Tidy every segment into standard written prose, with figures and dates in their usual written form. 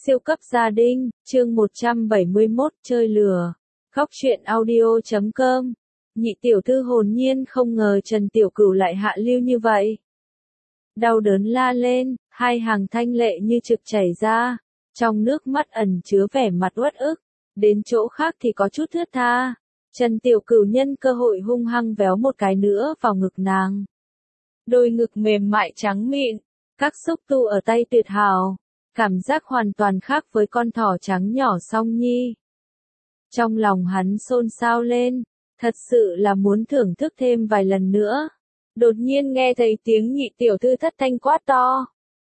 Siêu cấp gia đình, chương 171, chơi lừa. Khóc chuyện audio.com. Nhị tiểu thư hồn nhiên không ngờ Trần Tiểu Cửu lại hạ lưu như vậy. Đau đớn la lên, hai hàng thanh lệ như trực chảy ra, trong nước mắt ẩn chứa vẻ mặt uất ức, đến chỗ khác thì có chút thướt tha. Trần Tiểu Cửu nhân cơ hội hung hăng véo một cái nữa vào ngực nàng. Đôi ngực mềm mại trắng mịn, các xúc tu ở tay tuyệt hảo. Cảm giác hoàn toàn khác với con thỏ trắng nhỏ Song Nhi. Trong lòng hắn xôn xao lên, thật sự là muốn thưởng thức thêm vài lần nữa. Đột nhiên nghe thấy tiếng nhị tiểu thư thất thanh quát to.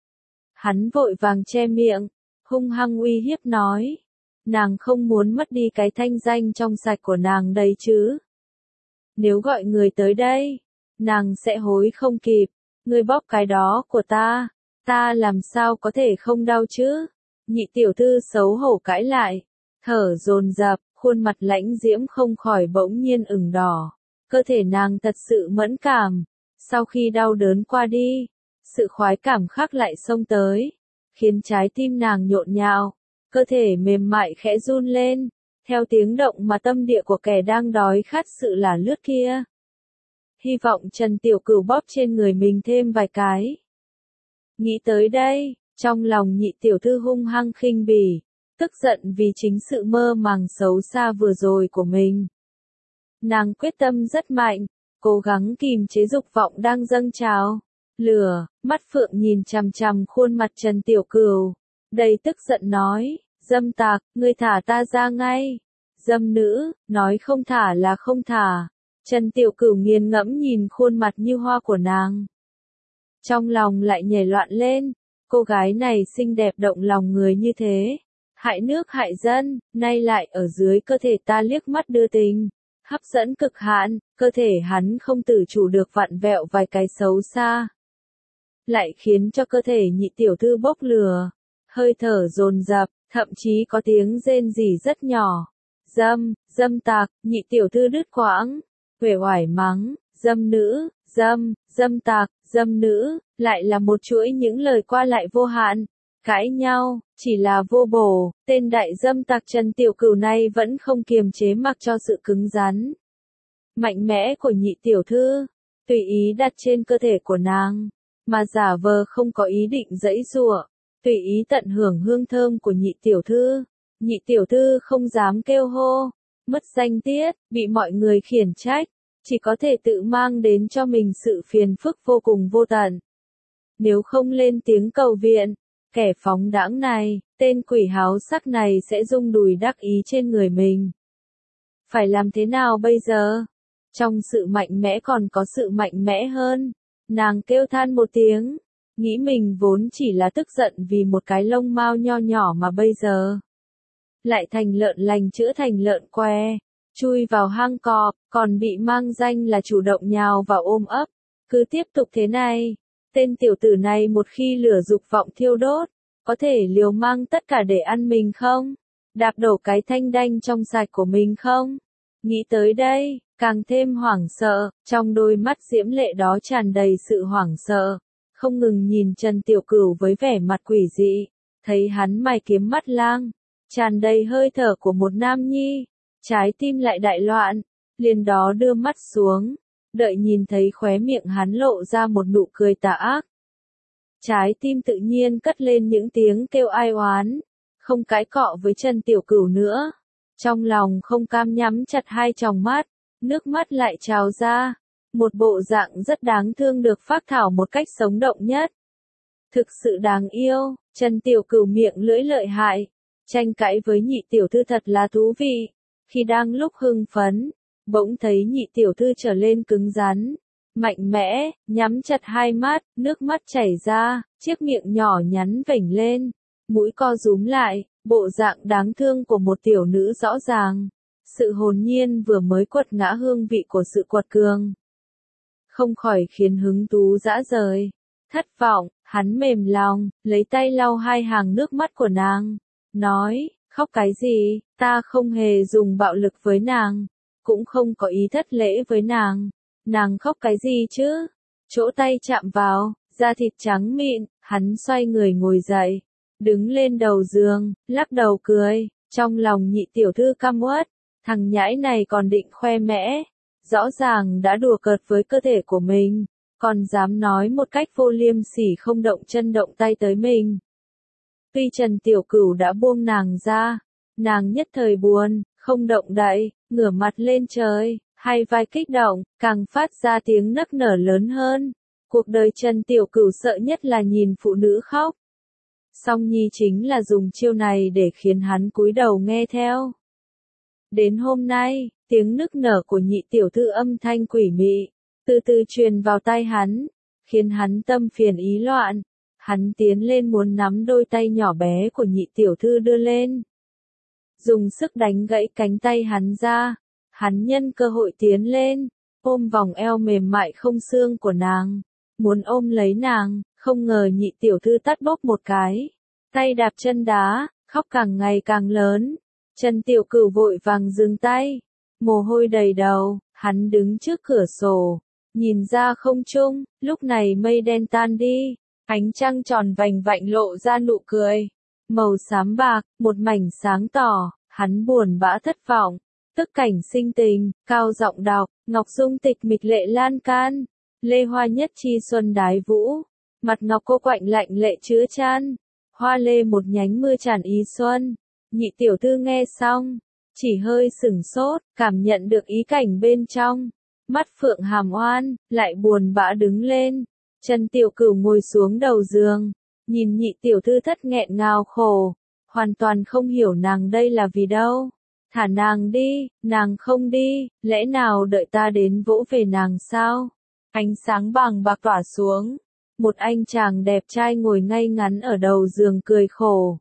Hắn vội vàng che miệng, hung hăng uy hiếp nói. Nàng không muốn mất đi cái thanh danh trong sạch của nàng đây chứ. Nếu gọi người tới đây, nàng sẽ hối không kịp. Ngươi bóp cái đó của ta. Ta làm sao có thể không đau chứ? Nhị tiểu thư xấu hổ cãi lại, thở dồn dập, khuôn mặt lãnh diễm không khỏi bỗng nhiên ửng đỏ. Cơ thể nàng thật sự mẫn cảm. Sau khi đau đớn qua đi, sự khoái cảm khác lại xông tới, khiến trái tim nàng nhộn nhạo, cơ thể mềm mại khẽ run lên, theo tiếng động mà tâm địa của kẻ đang đói khát sự là lướt kia. Hy vọng Trần Tiểu Cửu bóp trên người mình thêm vài cái. Nghĩ tới đây, trong lòng nhị tiểu thư hung hăng khinh bỉ, tức giận vì chính sự mơ màng xấu xa vừa rồi của mình. Nàng quyết tâm rất mạnh, cố gắng kìm chế dục vọng đang dâng trào. Lửa, mắt phượng nhìn chằm chằm khuôn mặt Trần Tiểu Cửu, đầy tức giận nói, dâm tặc, ngươi thả ta ra ngay. Dâm nữ, nói không thả là không thả. Trần Tiểu Cửu nghiền ngẫm nhìn khuôn mặt như hoa của nàng. Trong lòng lại nhảy loạn lên, cô gái này xinh đẹp động lòng người như thế, hại nước hại dân, nay lại ở dưới cơ thể ta liếc mắt đưa tình, hấp dẫn cực hạn, cơ thể hắn không tự chủ được vặn vẹo vài cái xấu xa. Lại khiến cho cơ thể nhị tiểu thư bốc lửa, hơi thở dồn dập, thậm chí có tiếng rên rỉ rất nhỏ. Dâm tặc, nhị tiểu thư đứt quãng, uể oải mắng, dâm nữ, dâm tặc, dâm nữ, lại là một chuỗi những lời qua lại vô hạn, cãi nhau, chỉ là vô bổ, tên đại dâm tặc Trần Tiểu Cửu này vẫn không kiềm chế mặc cho sự cứng rắn mạnh mẽ của nhị tiểu thư, tùy ý đặt trên cơ thể của nàng, mà giả vờ không có ý định giãy giụa, tùy ý tận hưởng hương thơm của nhị tiểu thư. Nhị tiểu thư không dám kêu hô, mất danh tiết, bị mọi người khiển trách, chỉ có thể tự mang đến cho mình sự phiền phức vô cùng vô tận. Nếu không lên tiếng cầu viện, kẻ phóng đãng này, tên quỷ háo sắc này sẽ rung đùi đắc ý trên người mình. Phải làm thế nào bây giờ? Trong sự mạnh mẽ còn có sự mạnh mẽ hơn. Nàng kêu than một tiếng, nghĩ mình vốn chỉ là tức giận vì một cái lông mao nho nhỏ mà bây giờ lại thành lợn lành chữa thành lợn que, chui vào hang cọp, còn bị mang danh là chủ động nhào vào ôm ấp. Cứ tiếp tục thế này, tên tiểu tử này một khi lửa dục vọng thiêu đốt, có thể liều mang tất cả để ăn mình không? Đạp đổ cái thanh đanh trong sạch của mình không? Nghĩ tới đây, càng thêm hoảng sợ, trong đôi mắt diễm lệ đó tràn đầy sự hoảng sợ, không ngừng nhìn Trần Tiểu Cửu với vẻ mặt quỷ dị, thấy hắn mày kiếm mắt lang, tràn đầy hơi thở của một nam nhi, trái tim lại đại loạn, liền đó đưa mắt xuống, đợi nhìn thấy khóe miệng hắn lộ ra một nụ cười tà ác. Trái tim tự nhiên cất lên những tiếng kêu ai oán, không cãi cọ với Trần Tiểu Cửu nữa. Trong lòng không cam nhắm chặt hai tròng mắt, nước mắt lại trào ra, một bộ dạng rất đáng thương được phác thảo một cách sống động nhất. Thực sự đáng yêu, Trần Tiểu Cửu miệng lưỡi lợi hại, tranh cãi với nhị tiểu thư thật là thú vị. Khi đang lúc hưng phấn, bỗng thấy nhị tiểu thư trở lên cứng rắn, mạnh mẽ, nhắm chặt hai mắt, nước mắt chảy ra, chiếc miệng nhỏ nhắn vểnh lên, mũi co rúm lại, bộ dạng đáng thương của một tiểu nữ rõ ràng. Sự hồn nhiên vừa mới quật ngã hương vị của sự quật cường, không khỏi khiến hứng thú dã rời. Thất vọng, hắn mềm lòng, lấy tay lau hai hàng nước mắt của nàng, nói, khóc cái gì, ta không hề dùng bạo lực với nàng, cũng không có ý thất lễ với nàng khóc cái gì chứ? Chỗ tay chạm vào, da thịt trắng mịn, hắn xoay người ngồi dậy, đứng lên đầu giường, lắc đầu cười, trong lòng Nhị tiểu thư căm uất, thằng nhãi này còn định khoe mẽ, rõ ràng đã đùa cợt với cơ thể của mình, còn dám nói một cách vô liêm sỉ không động chân động tay tới mình. Tuy Trần Tiểu Cửu đã buông nàng ra, nàng nhất thời buồn, không động đậy, ngửa mặt lên trời, hai vai kích động, càng phát ra tiếng nức nở lớn hơn. Cuộc đời Trần Tiểu Cửu sợ nhất là nhìn phụ nữ khóc. Song Nhi chính là dùng chiêu này để khiến hắn cúi đầu nghe theo. Đến hôm nay, tiếng nức nở của Nhị tiểu thư âm thanh quỷ mị, từ từ truyền vào tai hắn, khiến hắn tâm phiền ý loạn. Hắn tiến lên muốn nắm đôi tay nhỏ bé của Nhị tiểu thư đưa lên. Dùng sức đánh gãy cánh tay hắn ra, hắn nhân cơ hội tiến lên, ôm vòng eo mềm mại không xương của nàng, muốn ôm lấy nàng, không ngờ Nhị tiểu thư tát bốp một cái, tay đạp chân đá, khóc càng ngày càng lớn. Trần Tiểu Cửu vội vàng dừng tay, mồ hôi đầy đầu, hắn đứng trước cửa sổ, nhìn ra không trung, lúc này mây đen tan đi, ánh trăng tròn vành vạnh lộ ra nụ cười, màu xám bạc, một mảnh sáng tỏ, hắn buồn bã thất vọng, tức cảnh sinh tình, cao giọng đọc, ngọc dung tịch mịch lệ lan can, lê hoa nhất chi xuân đái vũ, mặt ngọc cô quạnh lạnh lệ chứa chan, hoa lê một nhánh mưa tràn ý xuân. Nhị tiểu thư nghe xong, chỉ hơi sửng sốt, cảm nhận được ý cảnh bên trong, mắt phượng hàm oan, lại buồn bã đứng lên. Trần Tiểu Cửu ngồi xuống đầu giường, nhìn Nhị tiểu thư thất nghẹn ngào khổ, hoàn toàn không hiểu nàng đây là vì đâu. Thả nàng đi, nàng không đi, lẽ nào đợi ta đến vỗ về nàng sao? Ánh sáng vàng bạc tỏa xuống, một anh chàng đẹp trai ngồi ngay ngắn ở đầu giường cười khổ.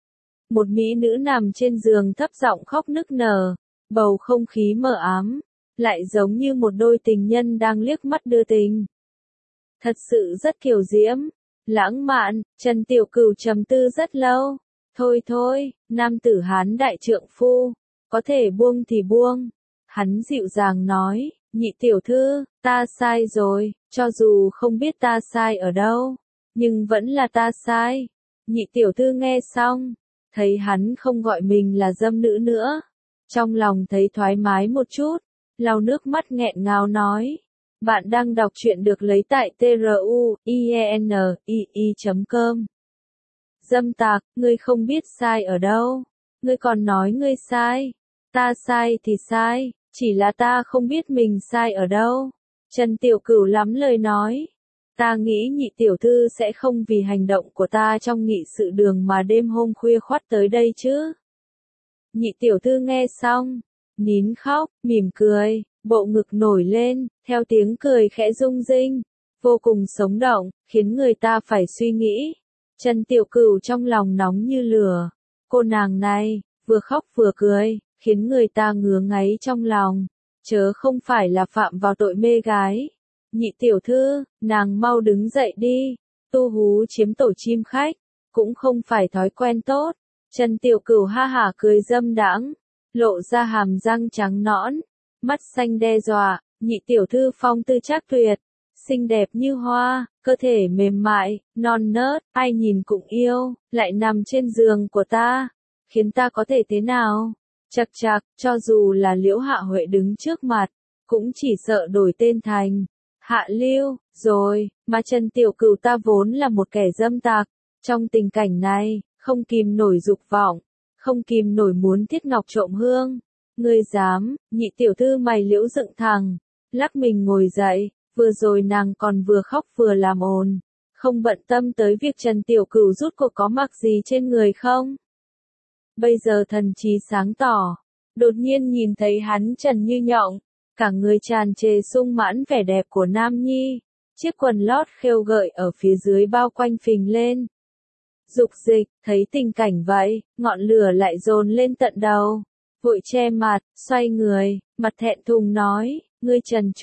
Một mỹ nữ nằm trên giường thấp giọng khóc nức nở, bầu không khí mờ ám, lại giống như một đôi tình nhân đang liếc mắt đưa tình. Thật sự rất kiều diễm, lãng mạn. Trần Tiểu Cửu trầm tư rất lâu. Thôi thôi, nam tử Hán đại trượng phu, có thể buông thì buông. Hắn dịu dàng nói, Nhị tiểu thư, ta sai rồi, cho dù không biết ta sai ở đâu, nhưng vẫn là ta sai. Nhị tiểu thư nghe xong, thấy hắn không gọi mình là dâm nữ nữa, trong lòng thấy thoải mái một chút, lau nước mắt nghẹn ngào nói. Bạn đang đọc truyện được lấy tại truyenii.com. Dâm tặc, ngươi không biết sai ở đâu, ngươi còn nói ngươi sai. Ta sai thì sai, chỉ là ta không biết mình sai ở đâu. Trần Tiểu Cửu lắm lời nói. Ta nghĩ Nhị tiểu thư sẽ không vì hành động của ta trong nghị sự đường mà đêm hôm khuya khoắt tới đây chứ. Nhị tiểu thư nghe xong, nín khóc, mỉm cười, bộ ngực nổi lên, theo tiếng cười khẽ rung rinh, vô cùng sống động, khiến người ta phải suy nghĩ. Trần Tiểu Cửu trong lòng nóng như lửa, cô nàng này, vừa khóc vừa cười, khiến người ta ngứa ngáy trong lòng, chớ không phải là phạm vào tội mê gái. Nhị tiểu thư, nàng mau đứng dậy đi, tu hú chiếm tổ chim khách, cũng không phải thói quen tốt. Trần Tiểu Cửu ha hả cười dâm đãng, lộ ra hàm răng trắng nõn, mắt xanh đe dọa. Nhị tiểu thư phong tư trác tuyệt, xinh đẹp như hoa, cơ thể mềm mại, non nớt, ai nhìn cũng yêu, lại nằm trên giường của ta, khiến ta có thể thế nào? Chậc chậc, cho dù là Liễu Hạ Huệ đứng trước mặt, cũng chỉ sợ đổi tên thành Hạ Lưu, rồi, mà Trần Tiểu Cửu ta vốn là một kẻ dâm tặc, trong tình cảnh này, không kìm nổi dục vọng, không kìm nổi muốn thiết ngọc trộm hương. Ngươi dám? Nhị tiểu thư mày liễu dựng thẳng, lắc mình ngồi dậy, vừa rồi nàng còn vừa khóc vừa làm ồn, không bận tâm tới việc Trần Tiểu Cửu rút cuộc có mặc gì trên người không. Bây giờ thần trí sáng tỏ, đột nhiên nhìn thấy hắn trần như nhộng, cả người tràn trề sung mãn vẻ đẹp của nam nhi, chiếc quần lót khêu gợi ở phía dưới bao quanh phình lên. Dục dịch, thấy tình cảnh vậy, ngọn lửa lại dồn lên tận đầu, vội che mặt, xoay người, mặt thẹn thùng nói, ngươi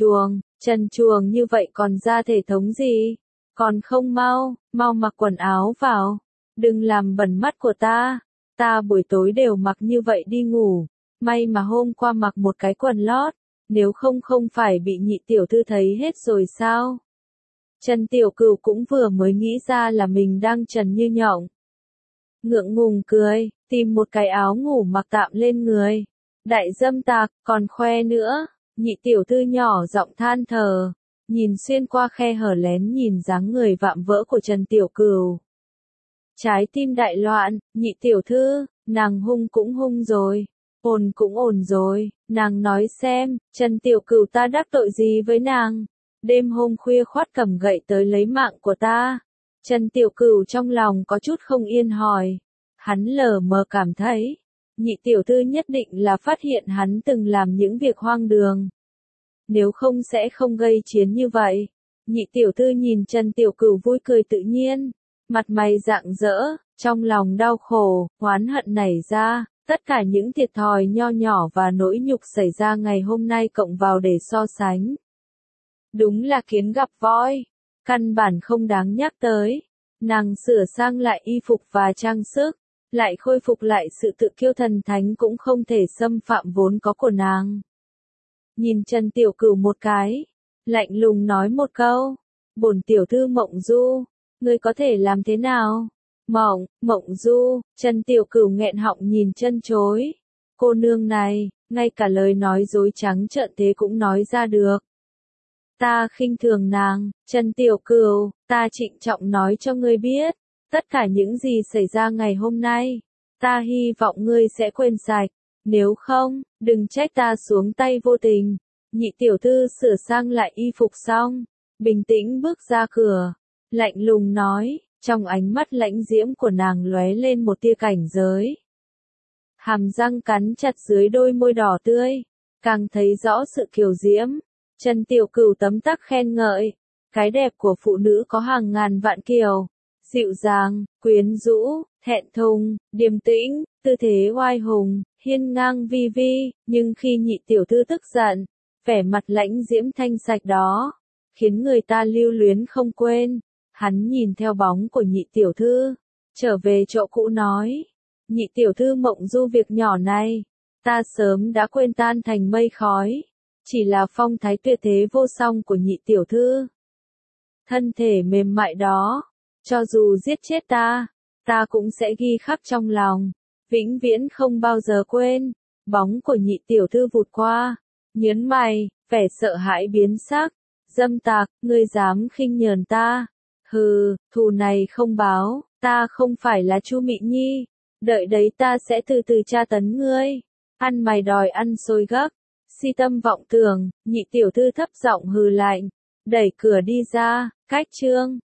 trần truồng như vậy còn ra thể thống gì, còn không mau mặc quần áo vào, đừng làm bẩn mắt của ta buổi tối đều mặc như vậy đi ngủ, may mà hôm qua mặc một cái quần lót, nếu không không phải bị Nhị tiểu thư thấy hết rồi sao. Trần Tiểu Cửu cũng vừa mới nghĩ ra là mình đang trần như nhộng. ngượng ngùng cười, tìm một cái áo ngủ mặc tạm lên người. Đại dâm tặc, còn khoe nữa. Nhị tiểu thư nhỏ giọng than thở, nhìn xuyên qua khe hở lén nhìn dáng người vạm vỡ của Trần Tiểu Cửu. Trái tim đại loạn, nhị tiểu thư, nàng hung cũng hung rồi, ồn cũng ồn rồi, nàng nói xem, Trần Tiểu Cửu ta đắc tội gì với nàng? Đêm hôm khuya khoắt cầm gậy tới lấy mạng của ta. Trần Tiểu Cửu trong lòng có chút không yên hỏi. Hắn lờ mờ cảm thấy, nhị tiểu thư nhất định là phát hiện hắn từng làm những việc hoang đường. Nếu không sẽ không gây chiến như vậy. Nhị tiểu thư nhìn Trần Tiểu Cửu vui cười tự nhiên, mặt mày rạng rỡ, trong lòng đau khổ, oán hận nảy ra, tất cả những thiệt thòi nho nhỏ và nỗi nhục xảy ra ngày hôm nay cộng vào để so sánh. Đúng là kiến gặp voi, căn bản không đáng nhắc tới. Nàng sửa sang lại y phục và trang sức, lại khôi phục lại sự tự kiêu thần thánh cũng không thể xâm phạm vốn có của nàng. Nhìn Trần Tiểu Cửu một cái, lạnh lùng nói một câu, bổn tiểu thư Mộng Du, ngươi có thể làm thế nào? Mộng Du, Trần Tiểu Cửu nghẹn họng nhìn chân chối. Cô nương này, ngay cả lời nói dối trắng trợn thế cũng nói ra được. Ta khinh thường nàng, Trần Tiểu Cửu, ta trịnh trọng nói cho ngươi biết, tất cả những gì xảy ra ngày hôm nay, ta hy vọng ngươi sẽ quên sạch, nếu không, đừng trách ta xuống tay vô tình. Nhị tiểu thư sửa sang lại y phục xong, bình tĩnh bước ra cửa, lạnh lùng nói, trong ánh mắt lãnh diễm của nàng lóe lên một tia cảnh giới. Hàm răng cắn chặt dưới đôi môi đỏ tươi, càng thấy rõ sự kiều diễm. Trần Tiểu Cửu tấm tắc khen ngợi, cái đẹp của phụ nữ có hàng ngàn vạn kiểu, dịu dàng, quyến rũ, thẹn thùng, điềm tĩnh, tư thế oai hùng, hiên ngang vi vi, nhưng khi nhị tiểu thư tức giận, vẻ mặt lãnh diễm thanh sạch đó, khiến người ta lưu luyến không quên. Hắn nhìn theo bóng của nhị tiểu thư, trở về chỗ cũ nói, nhị tiểu thư Mộng Du việc nhỏ này, ta sớm đã quên tan thành mây khói. Chỉ là phong thái tuyệt thế vô song của nhị tiểu thư. Thân thể mềm mại đó, cho dù giết chết ta cũng sẽ ghi khắc trong lòng, vĩnh viễn không bao giờ quên. Bóng của nhị tiểu thư vụt qua, nhớn mày, vẻ sợ hãi biến sắc, dâm tặc, ngươi dám khinh nhờn ta. Hừ, thù này không báo, ta không phải là Chu Mị Nhi, đợi đấy ta sẽ từ từ tra tấn ngươi. Ăn mày đòi ăn xôi gấc. Si tâm vọng tưởng, nhị tiểu thư thấp giọng hừ lạnh, đẩy cửa đi ra, cách chương.